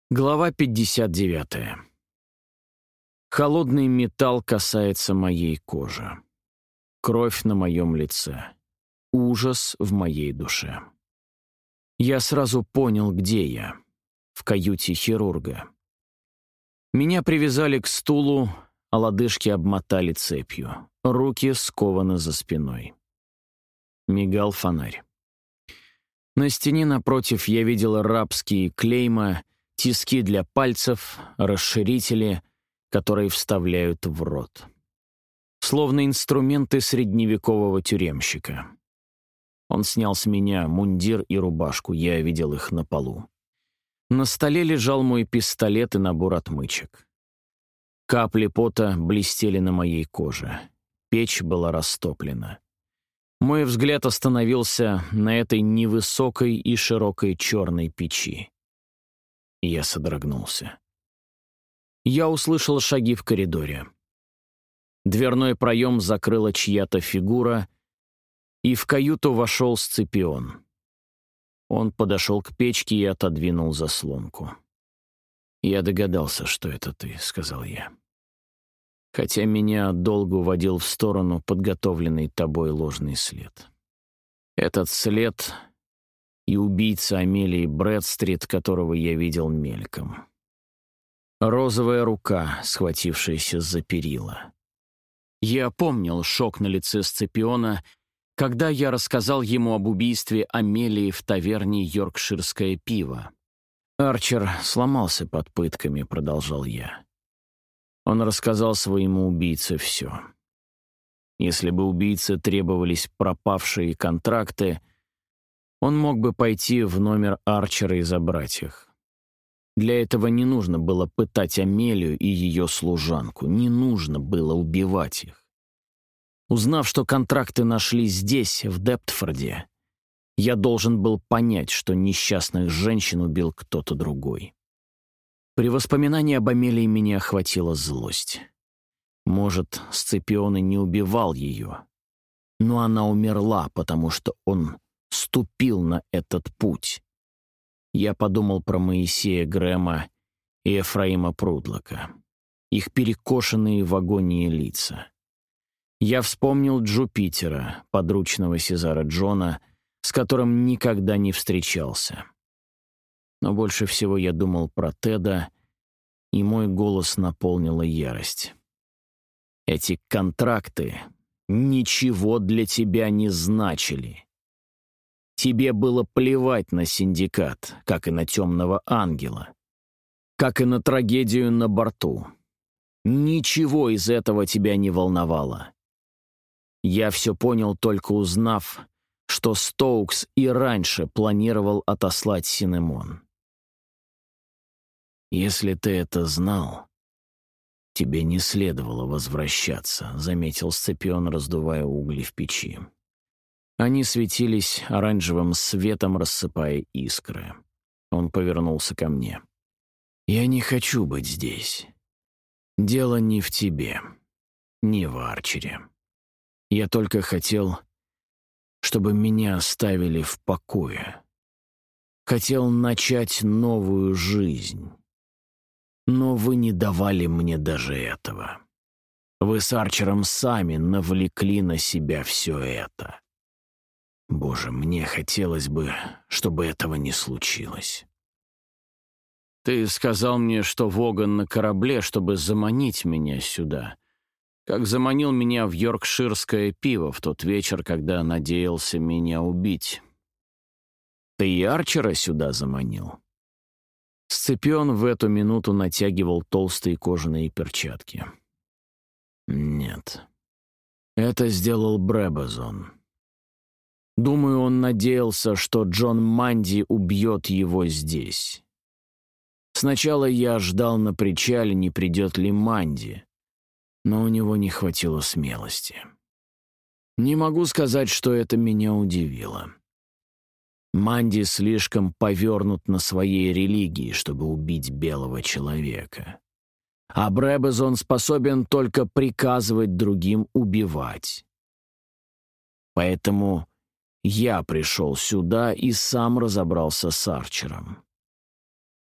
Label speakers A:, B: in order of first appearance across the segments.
A: Глава 59. Холодный металл касается моей кожи. Кровь на моем лице. Ужас в моей душе. Я сразу понял, где я. В каюте хирурга. Меня привязали к стулу, а лодыжки обмотали цепью. Руки скованы за спиной. Мигал фонарь. На стене напротив я видел арабские клейма, тиски для пальцев, расширители, которые вставляют в рот. Словно инструменты средневекового тюремщика. Он снял с меня мундир и рубашку, я видел их на полу. На столе лежал мой пистолет и набор отмычек. Капли пота блестели на моей коже. Печь была растоплена. Мой взгляд остановился на этой невысокой и широкой черной печи. Я содрогнулся. Я услышал шаги в коридоре. Дверной проем закрыла чья-то фигура, и в каюту вошел Сципион. Он подошел к печке и отодвинул заслонку. «Я догадался, что это ты», — сказал я. «Хотя меня долго уводил в сторону подготовленный тобой ложный след. Этот след и убийца Амелии Брэдстрит, которого я видел мельком. Розовая рука, схватившаяся за перила. Я помнил шок на лице Сципиона, когда я рассказал ему об убийстве Амелии в таверне «Йоркширское пиво». «Арчер сломался под пытками», — продолжал я. Он рассказал своему убийце все. Если бы убийце требовались пропавшие контракты, он мог бы пойти в номер Арчера и забрать их. Для этого не нужно было пытать Амелию и ее служанку, не нужно было убивать их. Узнав, что контракты нашли здесь, в Дептфорде, я должен был понять, что несчастных женщин убил кто-то другой. При воспоминании об Амелии меня охватила злость. Может, Сципион и не убивал ее, но она умерла, потому что он ступил на этот путь. Я подумал про Моисея Грэма и Ефраима Прудлока, их перекошенные в агонии лица. Я вспомнил Джупитера, подручного Сезара Джона, с которым никогда не встречался. Но больше всего я думал про Теда, и мой голос наполнила ярость. Эти контракты ничего для тебя не значили. Тебе было плевать на синдикат, как и на темного ангела, как и на трагедию на борту. Ничего из этого тебя не волновало. Я все понял, только узнав, что Стоукс и раньше планировал отослать Синемон. «Если ты это знал, тебе не следовало возвращаться», — заметил Сципион, раздувая угли в печи. Они светились оранжевым светом, рассыпая искры. Он повернулся ко мне. «Я не хочу быть здесь. Дело не в тебе, не в Арчере. Я только хотел, чтобы меня оставили в покое. Хотел начать новую жизнь. Но вы не давали мне даже этого. Вы с Арчером сами навлекли на себя все это. Боже, мне хотелось бы, чтобы этого не случилось». «Ты сказал мне, что Воган на корабле, чтобы заманить меня сюда, как заманил меня в йоркширское пиво в тот вечер, когда надеялся меня убить. Ты и Арчера сюда заманил?» Сципион в эту минуту натягивал толстые кожаные перчатки. «Нет, это сделал Брэбазон. Думаю, он надеялся, что Джон Манди убьет его здесь. Сначала я ждал на причале, не придет ли Манди, но у него не хватило смелости. Не могу сказать, что это меня удивило. Манди слишком повернут на своей религии, чтобы убить белого человека. А Брэбазон способен только приказывать другим убивать. Поэтому я пришел сюда и сам разобрался с Арчером.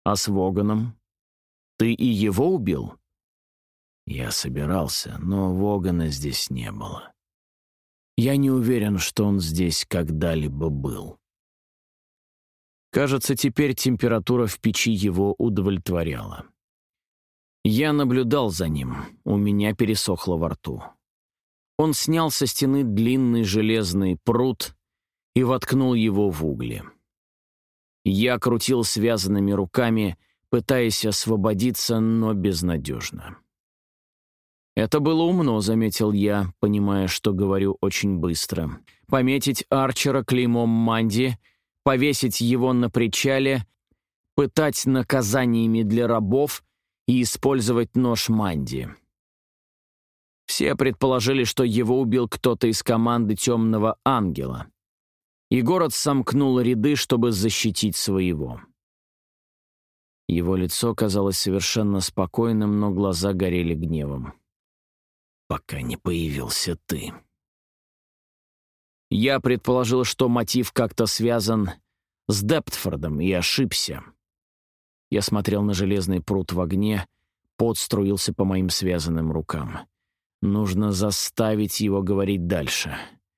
A: А с Воганом? Ты и его убил?
B: Я собирался, но Вогана здесь не было. Я не уверен, что он здесь когда-либо был.
A: Кажется, теперь температура в печи его удовлетворяла. Я наблюдал за ним, у меня пересохло во рту. Он снял со стены длинный железный прут и воткнул его в угли. Я крутил связанными руками, пытаясь освободиться, но безнадежно. «Это было умно», — заметил я, понимая, что говорю очень быстро. «Пометить Арчера клеймом Манди, повесить его на причале, пытать наказаниями для рабов и использовать нож Манди». Все предположили, что его убил кто-то из команды «Темного ангела», и город сомкнул ряды, чтобы защитить своего. Его лицо казалось совершенно спокойным, но глаза горели гневом.
B: «Пока не появился ты».
A: Я предположил, что мотив как-то связан с Дептфордом, и ошибся. Я смотрел на железный прут в огне, пот струился по моим связанным рукам. Нужно заставить его говорить дальше.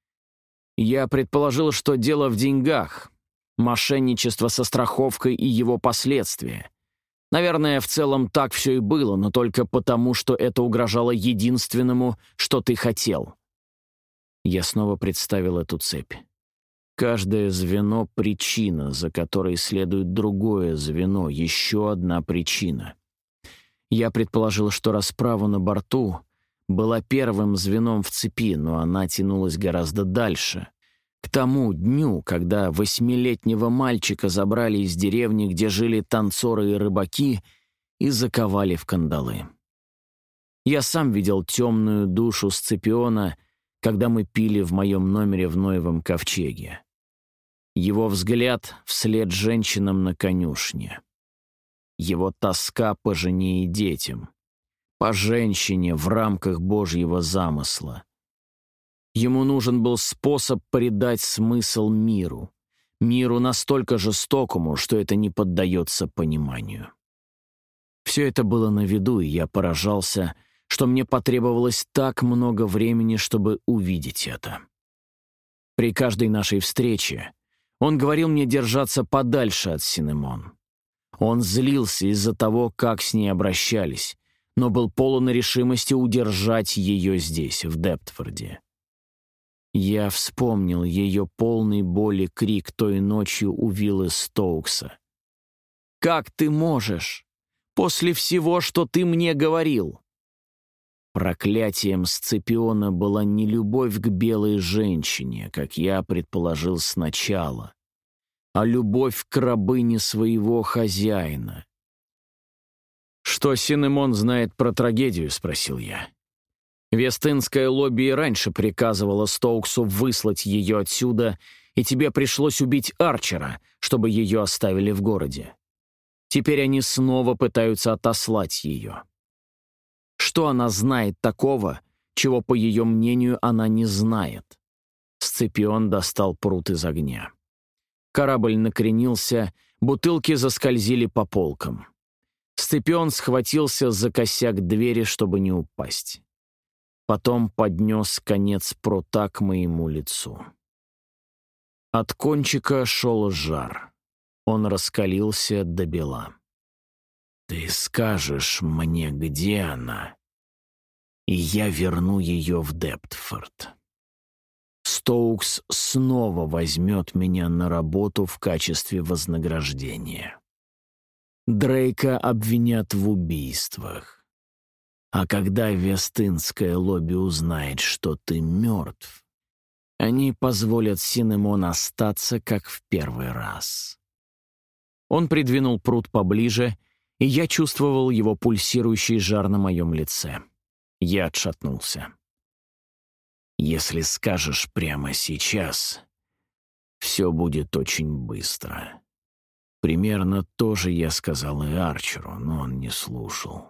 A: Я предположил, что дело в деньгах, мошенничество со страховкой и его последствия. Наверное, в целом так все и было, но только потому, что это угрожало единственному, что ты хотел. Я снова представил эту цепь. Каждое звено — причина, за которой следует другое звено, еще одна причина. Я предположил, что расправа на борту была первым звеном в цепи, но она тянулась гораздо дальше. К тому дню, когда 8-летнего мальчика забрали из деревни, где жили танцоры и рыбаки, и заковали в кандалы. Я сам видел темную душу Сципиона, когда мы пили в моем номере в Ноевом ковчеге. Его взгляд вслед женщинам на конюшне. Его тоска по жене и детям. По женщине в рамках Божьего замысла. Ему нужен был способ придать смысл миру. Миру настолько жестокому, что это не поддается пониманию. Все это было на виду, и я поражался, что мне потребовалось так много времени, чтобы увидеть это. При каждой нашей встрече он говорил мне держаться подальше от Синемон. Он злился из-за того, как с ней обращались, но был полон решимости удержать ее здесь, в Дептфорде. Я вспомнил ее полный боли крик той ночью у виллы Стоукса. «Как ты можешь? После всего, что ты мне говорил!» Проклятием Сципиона была не любовь к белой женщине, как я предположил сначала, а любовь к рабыне своего хозяина. «Что Синемон знает про трагедию?» — спросил я. Вестынское лобби и раньше приказывало Стоуксу выслать ее отсюда, и тебе пришлось убить Арчера, чтобы ее оставили в городе. Теперь они снова пытаются отослать ее. Что она знает такого, чего, по ее мнению, она не знает? Сципион достал прут из огня. Корабль накренился, бутылки заскользили по полкам. Сципион схватился за косяк двери, чтобы не упасть. Потом поднес конец прута к моему лицу. От кончика шел жар. Он раскалился до бела.
B: «Ты скажешь мне, где она, и я верну ее в Дептфорд. Стоукс снова возьмет меня на работу в качестве вознаграждения. Дрейка обвинят в убийствах. А когда Вестынское лобби узнает, что ты мертв, они позволят Синемон остаться, как в первый раз».
A: Он придвинул прут поближе, и я чувствовал его пульсирующий жар на моем лице. Я отшатнулся.
B: «Если скажешь прямо сейчас, все будет очень быстро. Примерно то же я сказал и Арчеру, но он не слушал.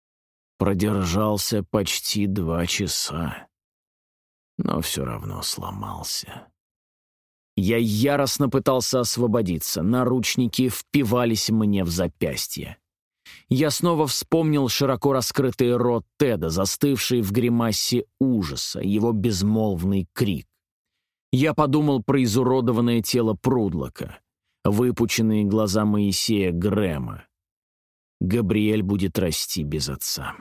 B: Продержался почти 2 часа, но все равно сломался.
A: Я яростно пытался освободиться, наручники впивались мне в запястье. Я снова вспомнил широко раскрытый рот Теда, застывший в гримасе ужаса, его безмолвный крик. Я подумал про изуродованное тело Прудлока, выпученные глаза Моисея Грэма. Габриэль будет расти без отца.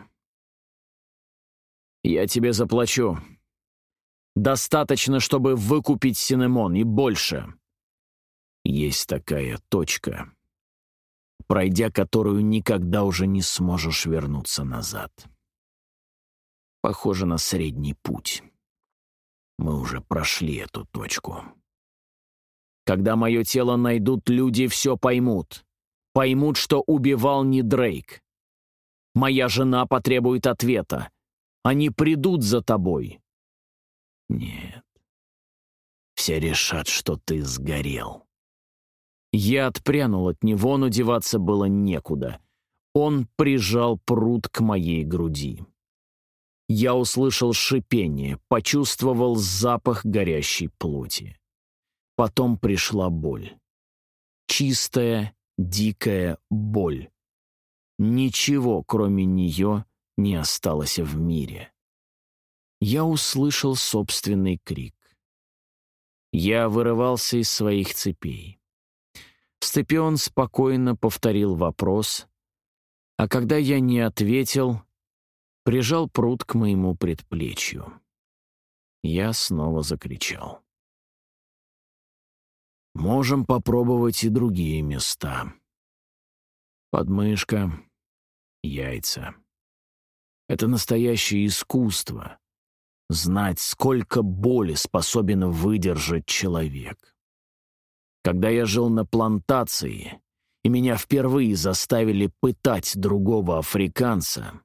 A: «Я тебе заплачу. Достаточно, чтобы выкупить Синемон, и больше. Есть такая точка, пройдя которую никогда уже не сможешь вернуться назад. Похоже на средний путь. Мы уже прошли эту точку. Когда мое тело найдут, люди все поймут. Поймут, что убивал не Дрейк. Моя жена потребует ответа. Они придут за тобой». «Нет. Все решат, что ты сгорел». Я отпрянул от него, но деваться было некуда. Он прижал пруд к моей груди. Я услышал шипение, почувствовал запах горящей плоти. Потом пришла боль. Чистая, дикая боль. Ничего, кроме нее, не осталось в мире. Я услышал собственный крик. Я вырывался из своих цепей. Сципион спокойно повторил вопрос, а когда я не ответил, прижал пруд к моему предплечью. Я снова закричал. «Можем попробовать и другие места. Подмышка, яйца. Это настоящее искусство. Знать, сколько боли способен выдержать человек. Когда я жил на плантации, и меня впервые заставили пытать другого африканца,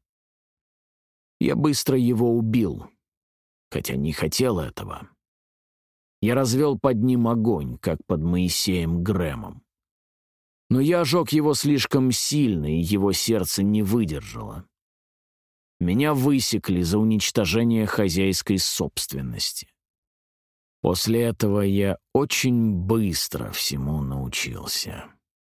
A: я быстро его убил, хотя не хотел этого. Я развел под ним огонь, как под Моисеем Грэмом. Но я ожег его слишком сильно, и его сердце не выдержало. Меня высекли за уничтожение хозяйской собственности. После этого я очень быстро всему научился.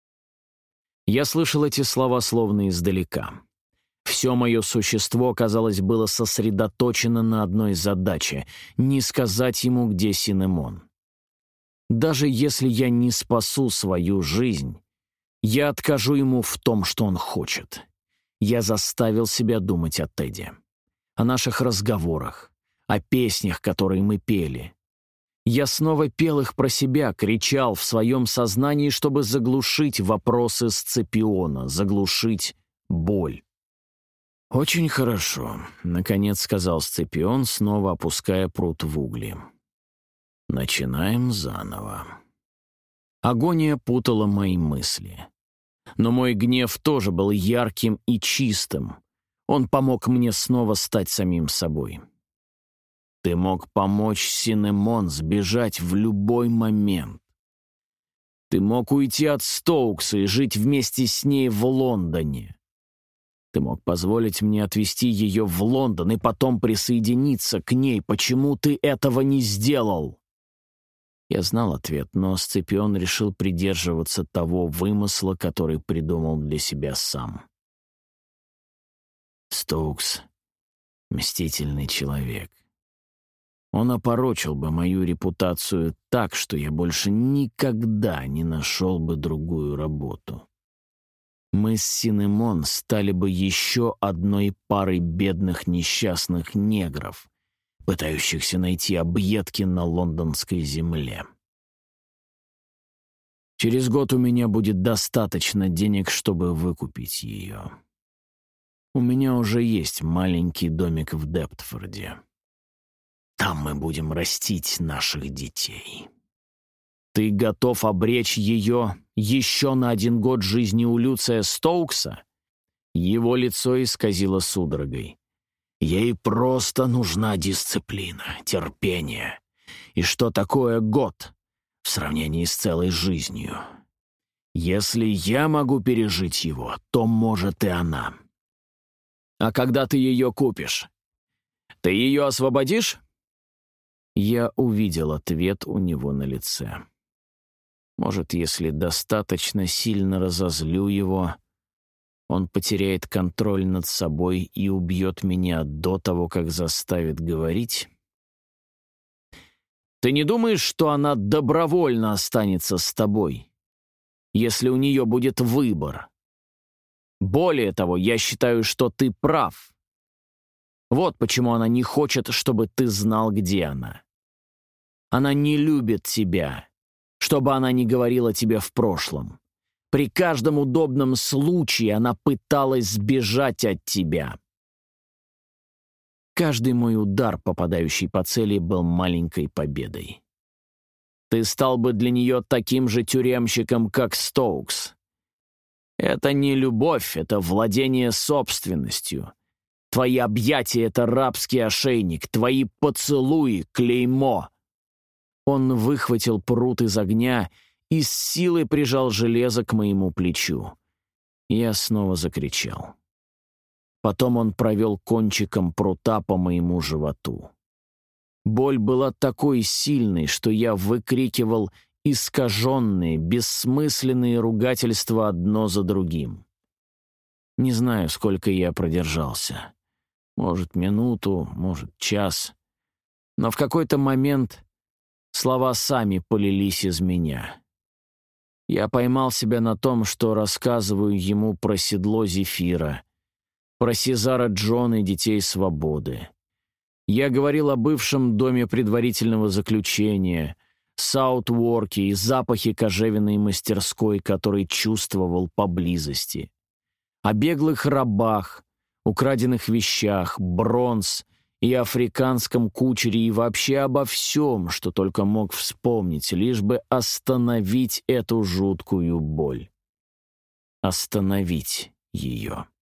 A: Я слышал эти слова словно издалека. Все мое существо, казалось, было сосредоточено на одной задаче — не сказать ему, где Синемон. Даже если я не спасу свою жизнь, я откажу ему в том, что он хочет. Я заставил себя думать о Теде, о наших разговорах, о песнях, которые мы пели. Я снова пел их про себя, кричал в своем сознании, чтобы заглушить вопросы Сципиона, заглушить боль. «Очень хорошо», — наконец сказал Сципион, снова опуская пруд в угли. «Начинаем заново». Агония путала мои мысли. Но мой гнев тоже был ярким и чистым. Он помог мне снова стать самим собой. Ты мог помочь Синемон сбежать в любой момент. Ты мог уйти от Стоукса и жить вместе с ней в Лондоне. Ты мог позволить мне отвезти ее в Лондон и потом присоединиться к ней. Почему ты этого не сделал?» Я знал ответ, но Сципион решил придерживаться того вымысла, который придумал для себя сам. Стоукс — мстительный человек. Он опорочил бы мою репутацию так, что я больше никогда не нашел бы другую работу. Мы с Синемон стали бы еще одной парой бедных несчастных негров, пытающихся найти объедки на лондонской земле. Через год у меня будет достаточно денег, чтобы выкупить ее. У меня уже есть маленький домик в Дептфорде. Там мы будем растить наших детей. Ты готов обречь ее еще на 1 год жизни у Люция Стоукса?» Его лицо исказило судорогой. «Ей просто нужна дисциплина, терпение. И что такое год в сравнении с целой жизнью? Если я могу пережить его, то может и она. А когда ты ее купишь? Ты ее освободишь?» Я увидел ответ у него на лице. Может, если достаточно сильно разозлю его, он потеряет контроль над собой и убьет меня до того, как заставит говорить? Ты не думаешь, что она добровольно останется с тобой, если у нее будет выбор? Более того, я считаю, что ты прав. Вот почему она не хочет, чтобы ты знал, где она. Она не любит тебя, что бы она ни говорила тебе в прошлом. При каждом удобном случае она пыталась сбежать от тебя. Каждый мой удар, попадающий по цели, был маленькой победой. Ты стал бы для нее таким же тюремщиком, как Стоукс. Это не любовь, это владение собственностью. Твои объятия — это рабский ошейник, твои поцелуи — клеймо. Он выхватил прут из огня и с силой прижал железо к моему плечу. Я снова закричал. Потом он провел кончиком прута по моему животу. Боль была такой сильной, что я выкрикивал искаженные, бессмысленные ругательства одно за другим. Не знаю, сколько я продержался. Может, минуту, может, час. Но в какой-то момент слова сами полились из меня. Я поймал себя на том, что рассказываю ему про седло Зефира, про Сезара Джона и Детей Свободы. Я говорил о бывшем доме предварительного заключения, Саутворке и запахе кожевенной мастерской, который чувствовал поблизости. О беглых рабах, украденных вещах, бронз и африканском кучере и вообще обо всем, что только мог вспомнить, лишь бы остановить эту жуткую боль. Остановить ее.